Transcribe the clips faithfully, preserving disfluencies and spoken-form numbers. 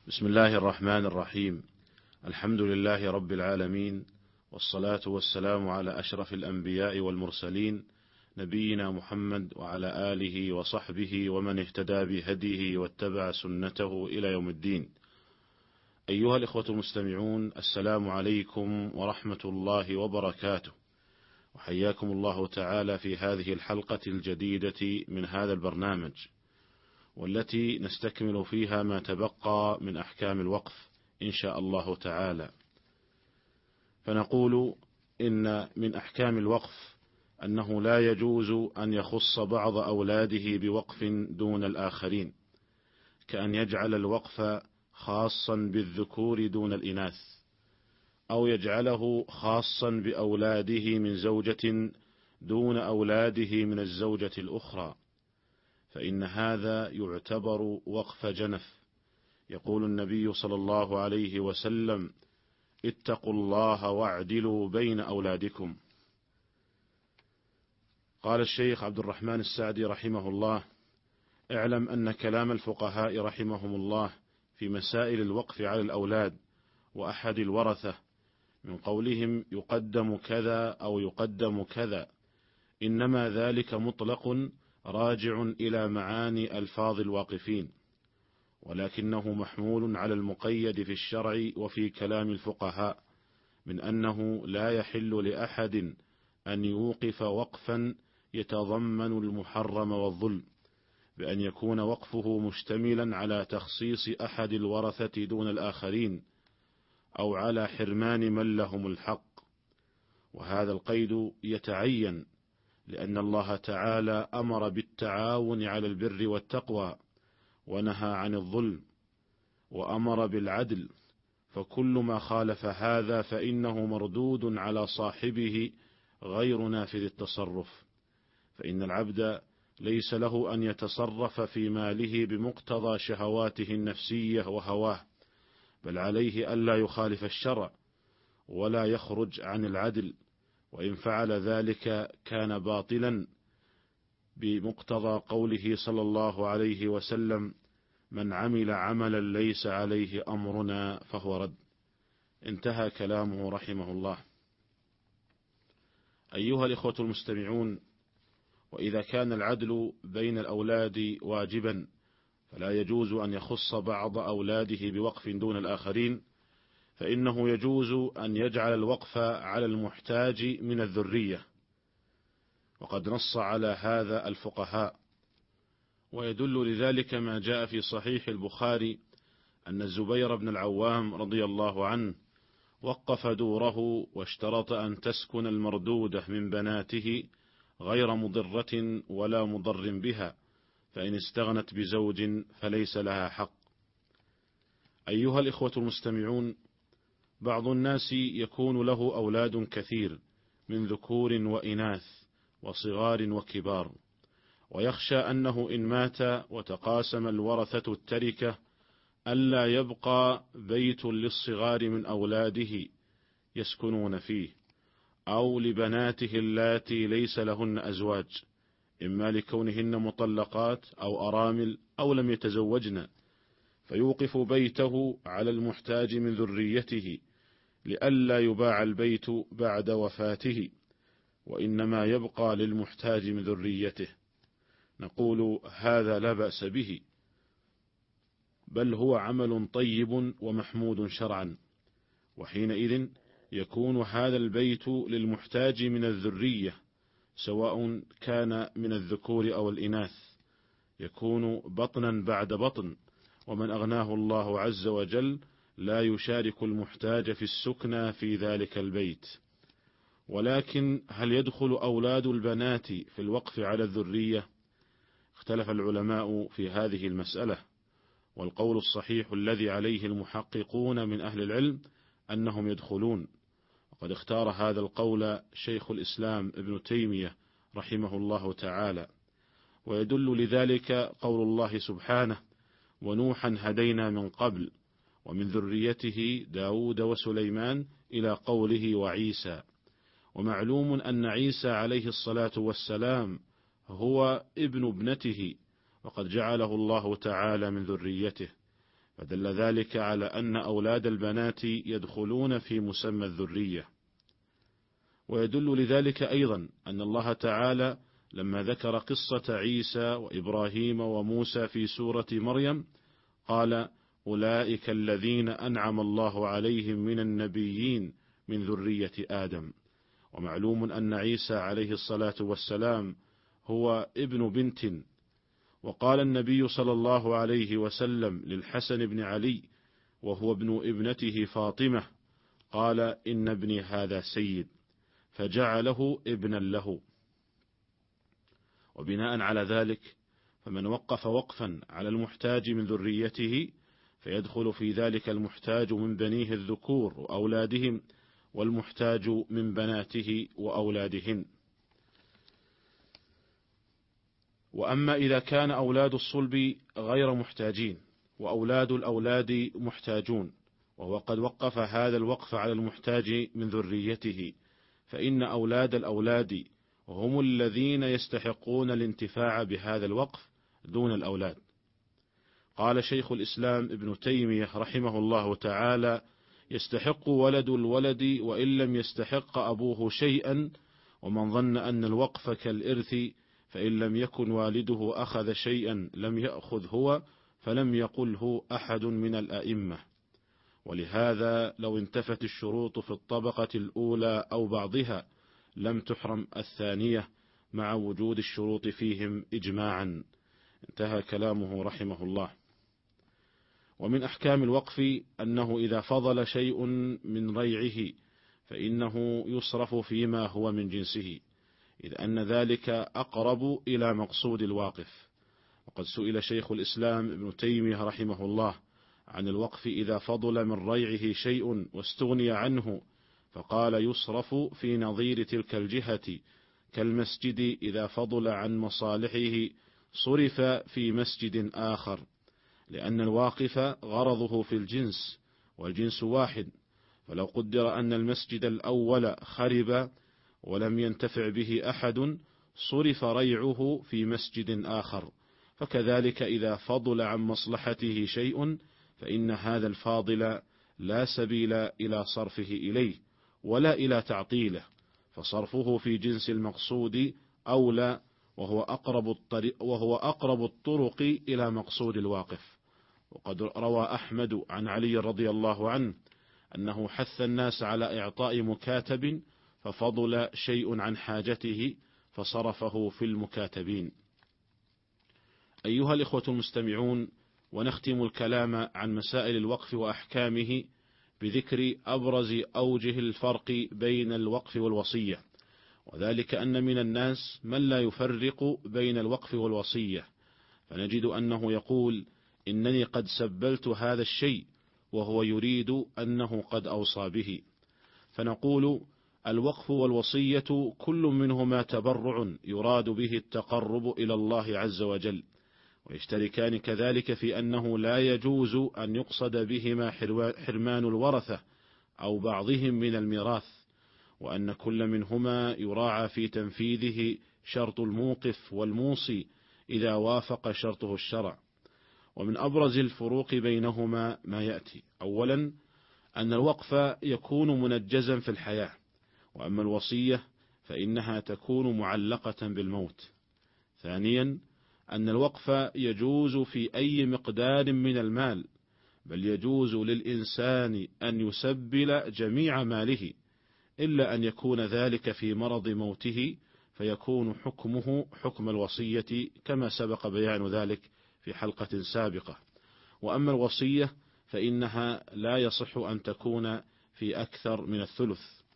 بسم الله الرحمن الرحيم. الحمد لله رب العالمين، والصلاة والسلام على أشرف الأنبياء والمرسلين، نبينا محمد وعلى آله وصحبه ومن اهتدى بهديه واتبع سنته إلى يوم الدين. أيها الإخوة المستمعون، السلام عليكم ورحمة الله وبركاته، وحياكم الله تعالى في هذه الحلقة الجديدة من هذا البرنامج، والتي نستكمل فيها ما تبقى من أحكام الوقف إن شاء الله تعالى. فنقول إن من أحكام الوقف أنه لا يجوز أن يخص بعض أولاده بوقف دون الآخرين، كأن يجعل الوقف خاصا بالذكور دون الإناث، أو يجعله خاصا بأولاده من زوجة دون أولاده من الزوجة الأخرى، فإن هذا يعتبر وقف جنف. يقول النبي صلى الله عليه وسلم: اتقوا الله واعدلوا بين أولادكم. قال الشيخ عبد الرحمن السعدي رحمه الله: اعلم أن كلام الفقهاء رحمهم الله في مسائل الوقف على الأولاد وأحد الورثة من قولهم يقدم كذا أو يقدم كذا، إنما ذلك مطلق راجع إلى معاني ألفاظ الواقفين، ولكنه محمول على المقيد في الشرع وفي كلام الفقهاء، من أنه لا يحل لأحد أن يوقف وقفا يتضمن المحرم والظلم، بأن يكون وقفه مشتملا على تخصيص أحد الورثة دون الآخرين، أو على حرمان من لهم الحق. وهذا القيد يتعين لأن الله تعالى أمر بالتعاون على البر والتقوى، ونهى عن الظلم، وأمر بالعدل، فكل ما خالف هذا فإنه مردود على صاحبه غير نافذ التصرف، فإن العبد ليس له أن يتصرف في ماله بمقتضى شهواته النفسية وهواه، بل عليه ألا يخالف الشرع ولا يخرج عن العدل، وإن فعل ذلك كان باطلا بمقتضى قوله صلى الله عليه وسلم: من عمل عملا ليس عليه أمرنا فهو رد. انتهى كلامه رحمه الله. أيها الإخوة المستمعون، وإذا كان العدل بين الأولاد واجبا، فلا يجوز أن يخص بعض أولاده بوقف دون الآخرين، فإنه يجوز أن يجعل الوقف على المحتاج من الذرية، وقد نص على هذا الفقهاء، ويدل لذلك ما جاء في صحيح البخاري أن الزبير بن العوام رضي الله عنه وقف دوره واشترط أن تسكن المردودة من بناته غير مضرة ولا مضر بها، فإن استغنت بزوج فليس لها حق. أيها الإخوة المستمعون، بعض الناس يكون له أولاد كثير من ذكور وإناث وصغار وكبار، ويخشى أنه إن مات وتقاسم الورثة التركة ألا يبقى بيت للصغار من أولاده يسكنون فيه، أو لبناته اللاتي ليس لهن أزواج، إما لكونهن مطلقات أو أرامل أو لم يتزوجن، فيوقف بيته على المحتاج من ذريته لئلا يباع البيت بعد وفاته، وإنما يبقى للمحتاج من ذريته. نقول هذا لا بأس به، بل هو عمل طيب ومحمود شرعا، وحينئذ يكون هذا البيت للمحتاج من الذرية، سواء كان من الذكور أو الإناث، يكون بطنا بعد بطن، ومن أغناه الله عز وجل لا يشارك المحتاج في السكنى في ذلك البيت. ولكن هل يدخل أولاد البنات في الوقف على الذرية؟ اختلف العلماء في هذه المسألة، والقول الصحيح الذي عليه المحققون من أهل العلم أنهم يدخلون، وقد اختار هذا القول شيخ الإسلام ابن تيمية رحمه الله تعالى. ويدل لذلك قول الله سبحانه: ونوحا هدينا من قبل ومن ذريته داود وسليمان، إلى قوله وعيسى. ومعلوم أن عيسى عليه الصلاة والسلام هو ابن ابنته، وقد جعله الله تعالى من ذريته، فدل ذلك على أن أولاد البنات يدخلون في مسمى الذرية. ويدل لذلك أيضا أن الله تعالى لما ذكر قصة عيسى وإبراهيم وموسى في سورة مريم قال: أولئك الذين أنعم الله عليهم من النبيين من ذرية آدم. ومعلوم أن عيسى عليه الصلاة والسلام هو ابن بنت. وقال النبي صلى الله عليه وسلم للحسن بن علي وهو ابن ابنته فاطمة قال: إن ابني هذا سيد، فجعله ابنا له. وبناء على ذلك فمن وقف وقفا على المحتاج من ذريته فيدخل في ذلك المحتاج من بنيه الذكور وأولادهم، والمحتاج من بناته وأولادهن. وأما إذا كان أولاد الصلب غير محتاجين وأولاد الأولاد محتاجون، وهو قد وقف هذا الوقف على المحتاج من ذريته، فإن أولاد الأولاد هم الذين يستحقون الانتفاع بهذا الوقف دون الأولاد. قال شيخ الإسلام ابن تيمية رحمه الله تعالى: يستحق ولد الولد وإن لم يستحق أبوه شيئا، ومن ظن أن الوقف كالإرث فإن لم يكن والده أخذ شيئا لم يأخذ هو، فلم يقله أحد من الأئمة. ولهذا لو انتفت الشروط في الطبقة الأولى أو بعضها لم تحرم الثانية مع وجود الشروط فيهم إجماعا. انتهى كلامه رحمه الله. ومن أحكام الوقف أنه إذا فضل شيء من ريعه فإنه يصرف فيما هو من جنسه، إذ أن ذلك أقرب إلى مقصود الواقف. وقد سئل شيخ الإسلام ابن تيمية رحمه الله عن الوقف إذا فضل من ريعه شيء واستغني عنه، فقال: يصرف في نظير تلك الجهة، كالمسجد إذا فضل عن مصالحه صرف في مسجد آخر، لأن الواقف غرضه في الجنس والجنس واحد. فلو قدر أن المسجد الأول خرب ولم ينتفع به أحد صرف ريعه في مسجد آخر. فكذلك إذا فضل عن مصلحته شيء فإن هذا الفاضل لا سبيل إلى صرفه إليه ولا إلى تعطيله، فصرفه في جنس المقصود أولى، وهو أقرب الطريق وهو أقرب الطرق إلى مقصود الواقف. وقد روى أحمد عن علي رضي الله عنه أنه حث الناس على إعطاء مكاتب، ففضل شيء عن حاجته فصرفه في المكاتبين. أيها الإخوة المستمعون، ونختم الكلام عن مسائل الوقف وأحكامه بذكر أبرز أوجه الفرق بين الوقف والوصية، وذلك أن من الناس من لا يفرق بين الوقف والوصية، فنجد أنه يقول: إنني قد سبلت هذا الشيء، وهو يريد أنه قد أوصى به. فنقول: الوقف والوصية كل منهما تبرع يراد به التقرب إلى الله عز وجل، ويشتركان كذلك في أنه لا يجوز أن يقصد بهما حرمان الورثة أو بعضهم من الميراث، وأن كل منهما يراعى في تنفيذه شرط الموقف والموصي إذا وافق شرطه الشرع. ومن أبرز الفروق بينهما ما يأتي: أولا، أن الوقف يكون منجزا في الحياة، وأما الوصية فإنها تكون معلقة بالموت. ثانيا، أن الوقف يجوز في أي مقدار من المال، بل يجوز للإنسان أن يسبل جميع ماله، إلا أن يكون ذلك في مرض موته فيكون حكمه حكم الوصية، كما سبق بيان ذلك في حلقة سابقة. وأما الوصية فإنها لا يصح أن تكون في أكثر من الثلث.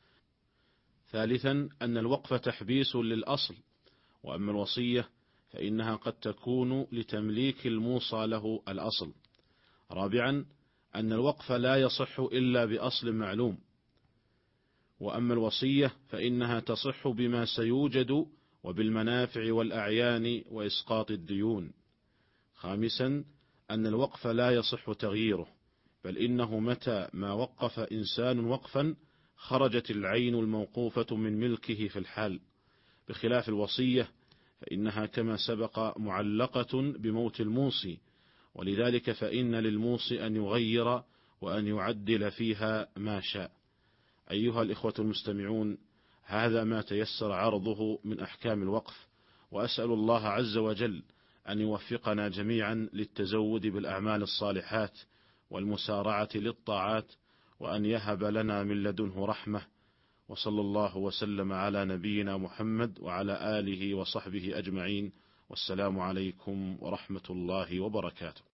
ثالثا، أن الوقف تحبيس للأصل، وأما الوصية فإنها قد تكون لتمليك الموصى له الأصل. رابعا، أن الوقف لا يصح إلا بأصل معلوم، وأما الوصية فإنها تصح بما سيوجد وبالمنافع والأعيان وإسقاط الديون. خامسا، أن الوقف لا يصح تغييره، بل إنه متى ما وقف إنسان وقفا خرجت العين الموقوفة من ملكه في الحال، بخلاف الوصية فإنها كما سبق معلقة بموت الموصي، ولذلك فإن للموصي أن يغير وأن يعدل فيها ما شاء. أيها الإخوة المستمعون، هذا ما تيسر عرضه من أحكام الوقف، وأسأل الله عز وجل أن يوفقنا جميعا للتزود بالأعمال الصالحات والمسارعة للطاعات، وأن يهب لنا من لدنه رحمة. وصلى الله وسلم على نبينا محمد وعلى آله وصحبه أجمعين، والسلام عليكم ورحمة الله وبركاته.